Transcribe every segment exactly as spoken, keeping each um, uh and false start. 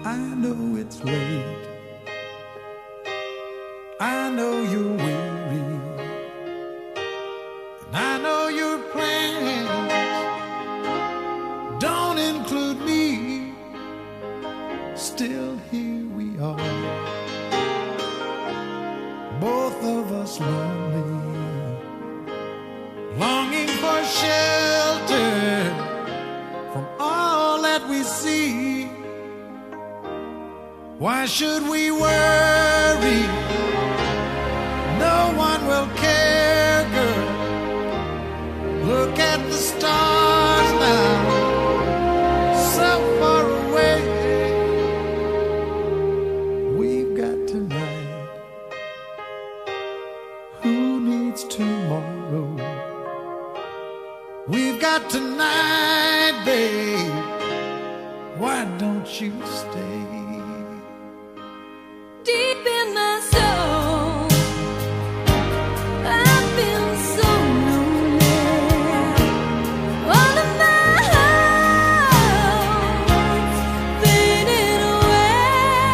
I know it's late, I know you're weary, and I know your plans don't include me. Still here we are, both of us lonely, longing for shelter from all that we see. Why should we worry? No one will care, girl. Look at the stars now, so far away. We've got tonight. Who needs tomorrow? We've got tonight, babe. Why don't you stay? Deep in my soul, I feel so lonely. All of my hopes fading away.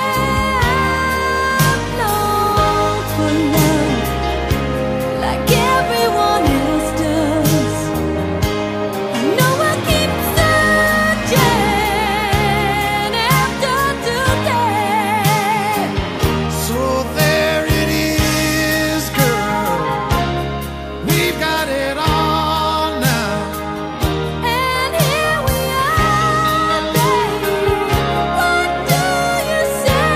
I long for love like everyone else does. I know I keep searching after today. So there it is, girl. We've got it all now. And here we are, baby. What do you say?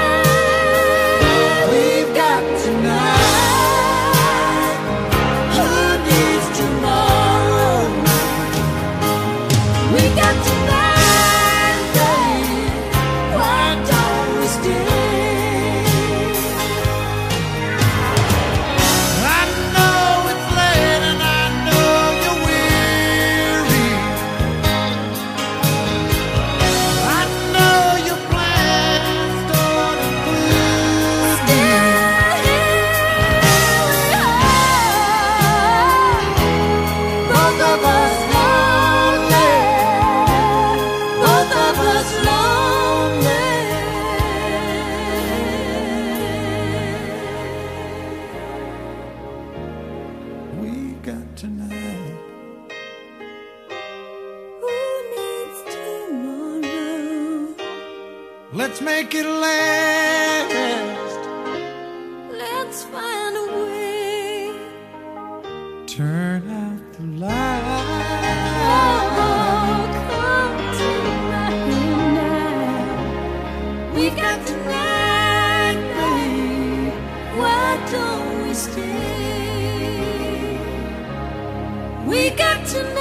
We've got tonight. Who needs tomorrow? We got tonight, baby. Why don't we stay? I know it's late and I know you're weary. I know your plans don't include me. Both of us lonely. Both of us lonely. We got tonight. Who needs tomorrow? Let's make it last. Let's find a way. Turn out the light. Oh, come to my hand now. We got tonight, babe. Why don't we stay? We got tonight.